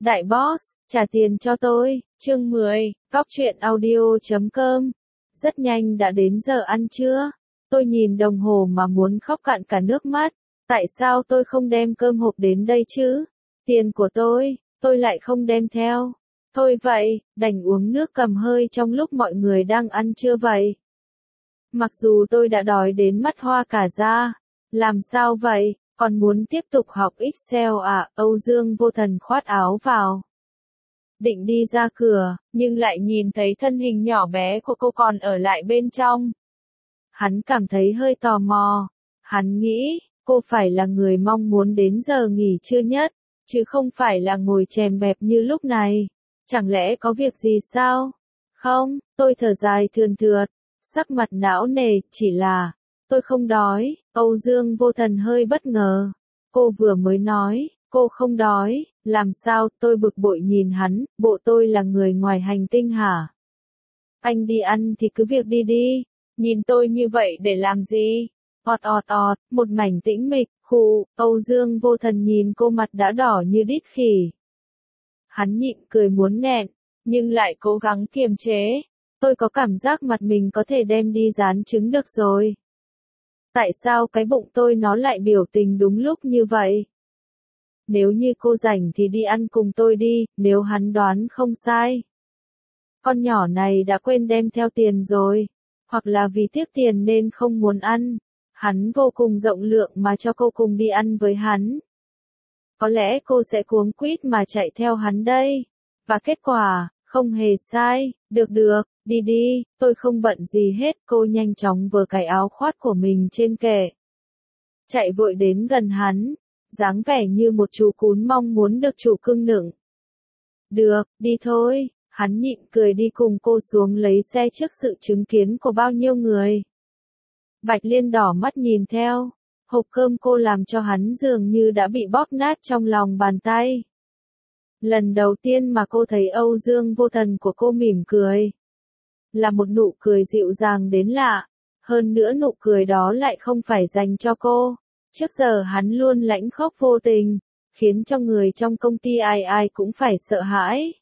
Đại boss, trả tiền cho tôi. Chương 10, Góc truyện audio.com. Rất nhanh đã đến giờ ăn trưa. Tôi nhìn đồng hồ mà muốn khóc cạn cả nước mắt. Tại sao tôi không đem cơm hộp đến đây chứ? Tiền của tôi lại không đem theo. Thôi vậy, đành uống nước cầm hơi trong lúc mọi người đang ăn trưa vậy. Mặc dù tôi đã đói đến mắt hoa cả da. Làm sao vậy? Còn muốn tiếp tục học Excel à? Âu Dương Vô Thần khoát áo vào. Định đi ra cửa, nhưng lại nhìn thấy thân hình nhỏ bé của cô còn ở lại bên trong. Hắn cảm thấy hơi tò mò. Hắn nghĩ, cô phải là người mong muốn đến giờ nghỉ trưa nhất, chứ không phải là ngồi chèm bẹp như lúc này. Chẳng lẽ có việc gì sao? Không, tôi thở dài thườn thượt, sắc mặt não nề, chỉ là, tôi không đói. Âu Dương Vô Thần hơi bất ngờ. Cô vừa mới nói, cô không đói, làm sao? Tôi bực bội nhìn hắn, bộ tôi là người ngoài hành tinh hả? Anh đi ăn thì cứ việc đi đi, nhìn tôi như vậy để làm gì? Một mảnh tĩnh mịch, Âu Dương Vô Thần nhìn cô mặt đã đỏ như đít khỉ. Hắn nhịn cười muốn nghẹn, nhưng lại cố gắng kiềm chế. Tôi có cảm giác mặt mình có thể đem đi rán trứng được rồi. Tại sao cái bụng tôi nó lại biểu tình đúng lúc như vậy? Nếu như cô rảnh thì đi ăn cùng tôi đi, nếu hắn đoán không sai. Con nhỏ này đã quên đem theo tiền rồi, hoặc là vì tiếc tiền nên không muốn ăn. Hắn vô cùng rộng lượng mà cho cô cùng đi ăn với hắn. Có lẽ cô sẽ cuống quýt mà chạy theo hắn đây. Và kết quả, không hề sai, được, đi đi, tôi không bận gì hết. Cô nhanh chóng vơ cái áo khoác của mình trên kệ. Chạy vội đến gần hắn, dáng vẻ như một chú cún mong muốn được chủ cưng nựng. Được, đi thôi, hắn nhịn cười đi cùng cô xuống lấy xe trước sự chứng kiến của bao nhiêu người. Bạch Liên đỏ mắt nhìn theo, hộp cơm cô làm cho hắn dường như đã bị bóp nát trong lòng bàn tay. Lần đầu tiên mà cô thấy Âu Dương Vô Thần của cô mỉm cười. Là một nụ cười dịu dàng đến lạ, hơn nữa nụ cười đó lại không phải dành cho cô. Trước giờ hắn luôn lãnh khốc vô tình, khiến cho người trong công ty ai ai cũng phải sợ hãi.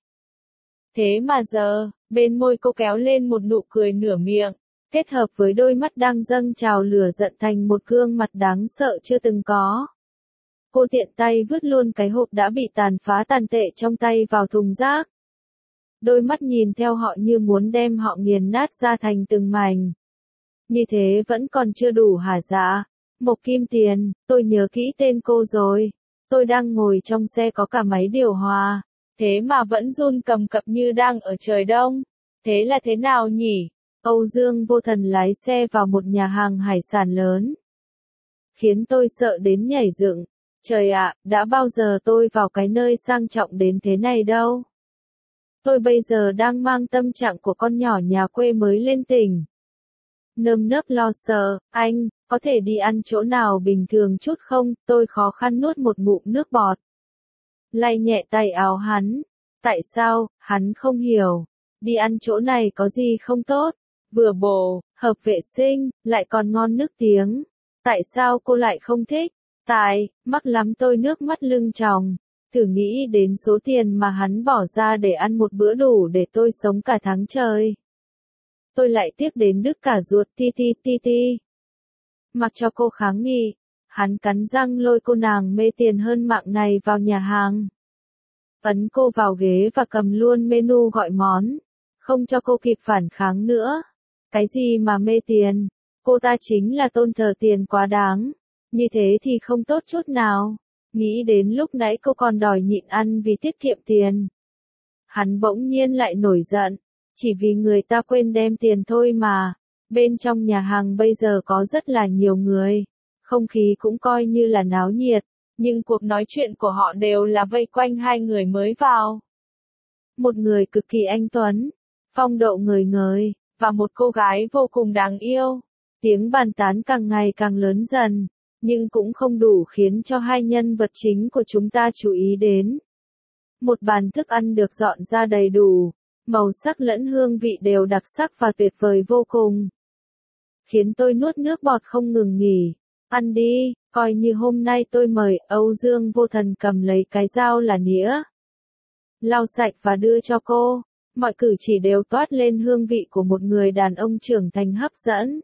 Thế mà giờ, bên môi cô kéo lên một nụ cười nửa miệng, kết hợp với đôi mắt đang dâng trào lửa giận thành một gương mặt đáng sợ chưa từng có. Cô tiện tay vứt luôn cái hộp đã bị tàn phá tàn tệ trong tay vào thùng rác. Đôi mắt nhìn theo họ như muốn đem họ nghiền nát ra thành từng mảnh. Như thế vẫn còn chưa đủ hả dạ? Mộc Kim Tiền, tôi nhớ kỹ tên cô rồi. Tôi đang ngồi trong xe có cả máy điều hòa. Thế mà vẫn run cầm cập như đang ở trời đông. Thế là thế nào nhỉ? Âu Dương Vô Thần lái xe vào một nhà hàng hải sản lớn. Khiến tôi sợ đến nhảy dựng. Trời ạ, đã bao giờ tôi vào cái nơi sang trọng đến thế này đâu. Tôi bây giờ đang mang tâm trạng của con nhỏ nhà quê mới lên tỉnh. Nơm nớp lo sợ, anh, có thể đi ăn chỗ nào bình thường chút không? Tôi khó khăn nuốt một ngụm nước bọt. Lay nhẹ tay áo hắn. Tại sao? Hắn không hiểu. Đi ăn chỗ này có gì không tốt? Vừa bổ, hợp vệ sinh, lại còn ngon nước tiếng. Tại sao cô lại không thích? Mắc lắm. Tôi nước mắt lưng tròng. Thử nghĩ đến số tiền mà hắn bỏ ra để ăn một bữa đủ để tôi sống cả tháng trời. Tôi lại tiếc đến đứt cả ruột ti. Mặc cho cô kháng nghị, hắn cắn răng lôi cô nàng mê tiền hơn mạng này vào nhà hàng. Ấn cô vào ghế và cầm luôn menu gọi món, không cho cô kịp phản kháng nữa. Cái gì mà mê tiền, cô ta chính là tôn thờ tiền quá đáng, như thế thì không tốt chút nào. Nghĩ đến lúc nãy cô còn đòi nhịn ăn vì tiết kiệm tiền. Hắn bỗng nhiên lại nổi giận, chỉ vì người ta quên đem tiền thôi mà. Bên trong nhà hàng bây giờ có rất là nhiều người, không khí cũng coi như là náo nhiệt, nhưng cuộc nói chuyện của họ đều là vây quanh hai người mới vào. Một người cực kỳ anh tuấn, phong độ ngời ngời, và một cô gái vô cùng đáng yêu. Tiếng bàn tán càng ngày càng lớn dần, nhưng cũng không đủ khiến cho hai nhân vật chính của chúng ta chú ý đến. Một bàn thức ăn được dọn ra đầy đủ, màu sắc lẫn hương vị đều đặc sắc và tuyệt vời vô cùng. Khiến tôi nuốt nước bọt không ngừng nghỉ. Ăn đi, coi như hôm nay tôi mời. Âu Dương Vô Thần cầm lấy cái dao là nĩa. lau sạch và đưa cho cô. Mọi cử chỉ đều toát lên hương vị của một người đàn ông trưởng thành hấp dẫn.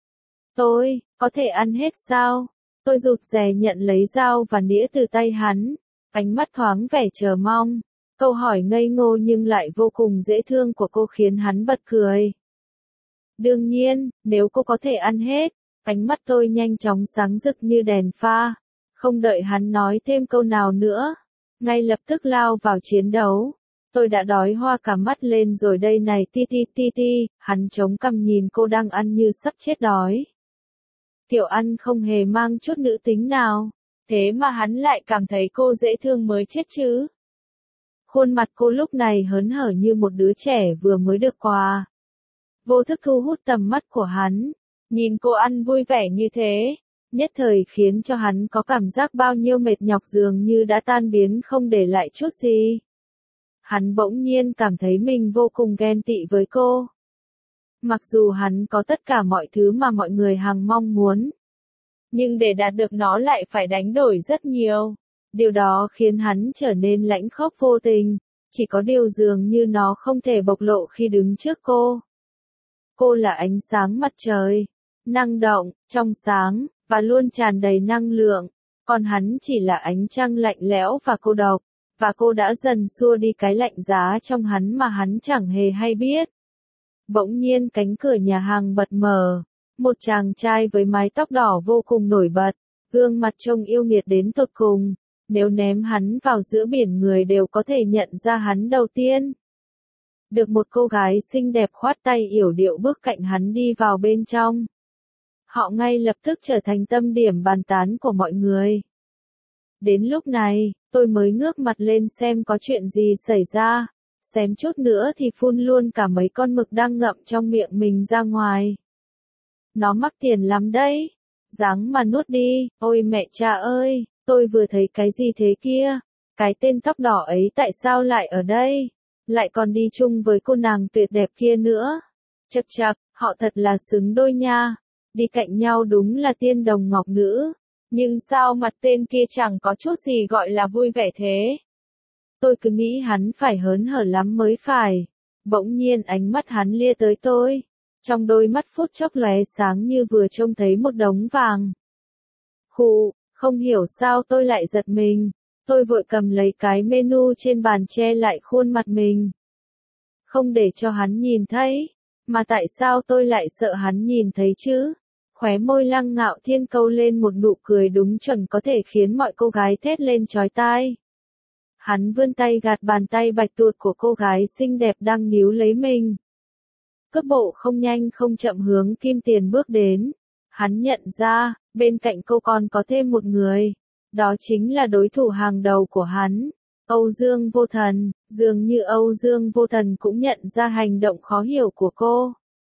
Tôi, có thể ăn hết sao? Tôi rụt rè nhận lấy dao và nĩa từ tay hắn, ánh mắt thoáng vẻ chờ mong. Câu hỏi ngây ngô nhưng lại vô cùng dễ thương của cô khiến hắn bật cười. Đương nhiên, nếu cô có thể ăn hết. Ánh mắt tôi nhanh chóng sáng rực như đèn pha. Không đợi hắn nói thêm câu nào nữa, ngay lập tức lao vào chiến đấu. Tôi đã đói hoa cả mắt lên rồi đây này ti ti ti ti, hắn chống cằm nhìn cô đang ăn như sắp chết đói. Kiểu ăn không hề mang chút nữ tính nào, thế mà hắn lại cảm thấy cô dễ thương mới chết chứ. Khuôn mặt cô lúc này hớn hở như một đứa trẻ vừa mới được quà. Vô thức thu hút tầm mắt của hắn, nhìn cô ăn vui vẻ như thế, nhất thời khiến cho hắn có cảm giác bao nhiêu mệt nhọc dường như đã tan biến không để lại chút gì. Hắn bỗng nhiên cảm thấy mình vô cùng ghen tị với cô. Mặc dù hắn có tất cả mọi thứ mà mọi người hằng mong muốn, nhưng để đạt được nó lại phải đánh đổi rất nhiều. Điều đó khiến hắn trở nên lãnh khốc vô tình, chỉ có điều dường như nó không thể bộc lộ khi đứng trước cô. Cô là ánh sáng mặt trời, năng động, trong sáng, và luôn tràn đầy năng lượng, còn hắn chỉ là ánh trăng lạnh lẽo và cô độc, và cô đã dần xua đi cái lạnh giá trong hắn mà hắn chẳng hề hay biết. Bỗng nhiên cánh cửa nhà hàng bật mở, một chàng trai với mái tóc đỏ vô cùng nổi bật, gương mặt trông yêu nghiệt đến tột cùng, nếu ném hắn vào giữa biển người đều có thể nhận ra hắn đầu tiên. Được một cô gái xinh đẹp khoát tay yểu điệu bước cạnh hắn đi vào bên trong. Họ ngay lập tức trở thành tâm điểm bàn tán của mọi người. Đến lúc này, tôi mới ngước mặt lên xem có chuyện gì xảy ra, xém chút nữa thì phun luôn cả mấy con mực đang ngậm trong miệng mình ra ngoài. Nó mắc tiền lắm đấy, ráng mà nuốt đi, ôi mẹ cha ơi, tôi vừa thấy cái gì thế kia, cái tên tóc đỏ ấy tại sao lại ở đây, lại còn đi chung với cô nàng tuyệt đẹp kia nữa. Chậc chậc, họ thật là xứng đôi nha, đi cạnh nhau đúng là tiên đồng ngọc nữ. Nhưng sao mặt tên kia chẳng có chút gì gọi là vui vẻ thế? Tôi cứ nghĩ hắn phải hớn hở lắm mới phải. Bỗng nhiên ánh mắt hắn lia tới tôi. Trong đôi mắt phút chốc lóe sáng như vừa trông thấy một đống vàng. Khụ, không hiểu sao tôi lại giật mình. Tôi vội cầm lấy cái menu trên bàn che lại khuôn mặt mình. Không để cho hắn nhìn thấy. Mà tại sao tôi lại sợ hắn nhìn thấy chứ? Khóe môi Lăng Ngạo Thiên câu lên một nụ cười đúng chuẩn có thể khiến mọi cô gái thét lên chói tai. Hắn vươn tay gạt bàn tay bạch tuột của cô gái xinh đẹp đang níu lấy mình. Cước bộ không nhanh không chậm hướng Kim Tiền bước đến. Hắn nhận ra, bên cạnh cô còn có thêm một người. Đó chính là đối thủ hàng đầu của hắn, Âu Dương Vô Thần. Dường như Âu Dương Vô Thần cũng nhận ra hành động khó hiểu của cô.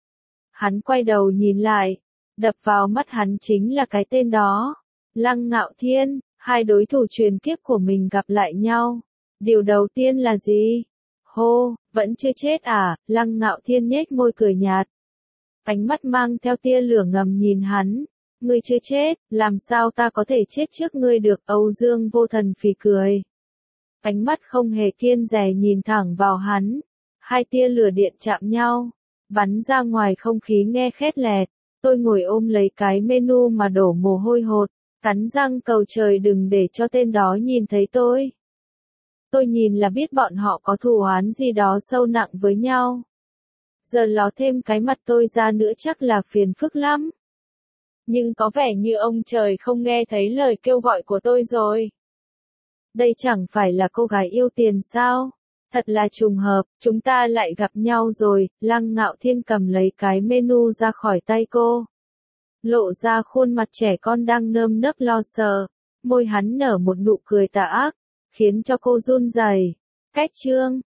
Hắn quay đầu nhìn lại. Đập vào mắt hắn chính là cái tên đó. Lăng Ngạo Thiên, hai đối thủ truyền kiếp của mình gặp lại nhau. Điều đầu tiên là gì? Hô, vẫn chưa chết à? Lăng Ngạo Thiên nhếch môi cười nhạt. Ánh mắt mang theo tia lửa ngầm nhìn hắn. Ngươi chưa chết, làm sao ta có thể chết trước ngươi được? Âu Dương Vô Thần phì cười. Ánh mắt không hề kiêng dè nhìn thẳng vào hắn. Hai tia lửa điện chạm nhau, bắn ra ngoài không khí nghe khét lẹt. Tôi ngồi ôm lấy cái menu mà đổ mồ hôi hột, cắn răng cầu trời đừng để cho tên đó nhìn thấy tôi. Tôi nhìn là biết bọn họ có thù oán gì đó sâu nặng với nhau. Giờ ló thêm cái mặt tôi ra nữa chắc là phiền phức lắm. Nhưng có vẻ như ông trời không nghe thấy lời kêu gọi của tôi rồi. Đây chẳng phải là cô gái yêu tiền sao? Thật là trùng hợp, chúng ta lại gặp nhau rồi. Lăng Ngạo Thiên cầm lấy cái menu ra khỏi tay cô. Lộ ra khuôn mặt trẻ con đang nơm nớp lo sợ. Môi hắn nở một nụ cười tà ác, khiến cho cô run rẩy. Cách chương